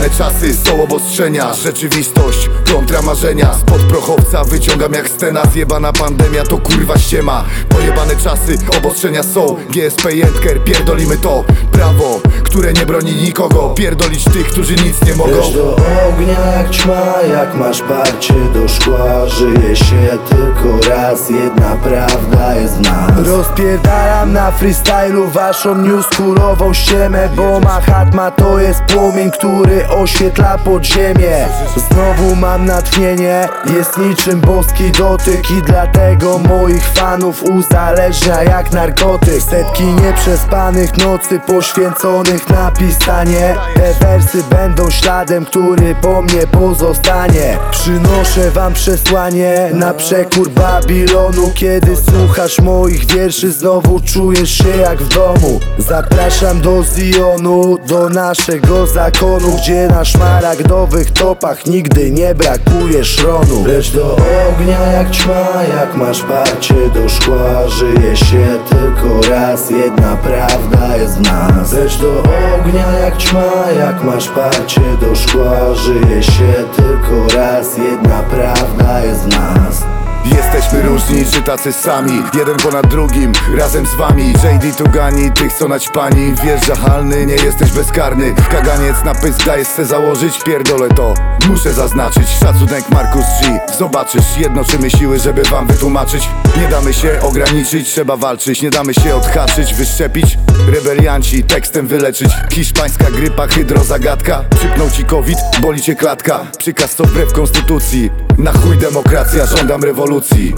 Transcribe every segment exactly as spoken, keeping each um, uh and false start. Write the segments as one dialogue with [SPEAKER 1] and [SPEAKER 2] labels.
[SPEAKER 1] Pojebane czasy, są obostrzenia. Rzeczywistość kontra marzenia. Spod prochowca wyciągam jak scena. Zjebana pandemia to kurwa ściema. Pojebane czasy, obostrzenia są. G S P Jędker, pierdolimy to prawo, które nie broni nikogo. Pierdolić tych, którzy nic nie mogą.
[SPEAKER 2] Wiesz do ognia jak ćma, jak masz parcie do szkła. Żyje się tylko raz, jedna prawda jest w nas. Rozpierdalam na freestylu waszą newskurową ściemę, bo Mahatma to jest płomień, który oświetla podziemie. Znowu mam natchnienie, jest niczym boski dotyk i dlatego moich fanów uzależnia jak narkotyk. Setki nieprzespanych nocy poświęconych na pisanie. Te wersy będą śladem, który po mnie pozostanie. Przynoszę wam przesłanie na przekór Babilonu. Kiedy słuchasz moich wierszy, znowu czujesz się jak w domu. Zapraszam do Zionu, do naszego zakonu, gdzie na szmaragdowych topach nigdy nie brakuje szronu. Lecz do ognia jak ćma, jak masz parcie do szkła. Żyje się tylko raz, jedna prawda jest w nas. Lecz do ognia jak ćma, jak masz parcie do szkła. Żyje się tylko raz, jedna prawda jest w nas.
[SPEAKER 1] Jesteśmy różni, czy tacy sami, jeden ponad drugim, razem z wami. J D tu gani tych, co naćpani. Wjeżdża halny, nie jesteś bezkarny. Kaganiec na pysk dajesz se założyć. Pierdolę to, muszę zaznaczyć. Szacunek Markus G. Zobaczysz, jednoczymy siły, żeby wam wytłumaczyć. Nie damy się ograniczyć, trzeba walczyć. Nie damy się odhaczyć, wyszczepić. Rebelianci tekstem wyleczyć. Hiszpańska grypa, hydrozagadka. Przypnął ci covid, boli cię klatka. Przykaz co wbrew konstytucji. Na chuj demokracja, żądam rewolucji.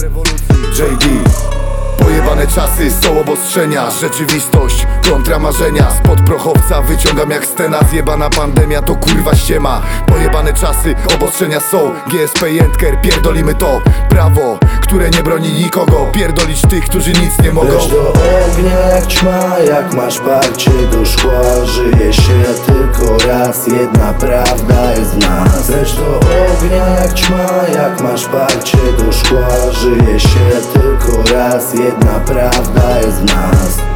[SPEAKER 1] J D. Pojebane czasy, są obostrzenia. Rzeczywistość kontra marzenia. Spod prochowca wyciągam jak scena. Zjebana pandemia to kurwa ściema. Pojebane czasy, obostrzenia są. G S P Jędker, pierdolimy to prawo, które nie broni nikogo. Pierdolić tych, którzy nic nie mogą.
[SPEAKER 2] Lecz do ognia jak ćma, jak masz parcie do szkła. Żyje się tylko raz, jedna prawda jest w nas. Lecz do ognia jak ćma, jak masz parcie do szkła. Żyje się tylko raz, jedna prawda jest w nas.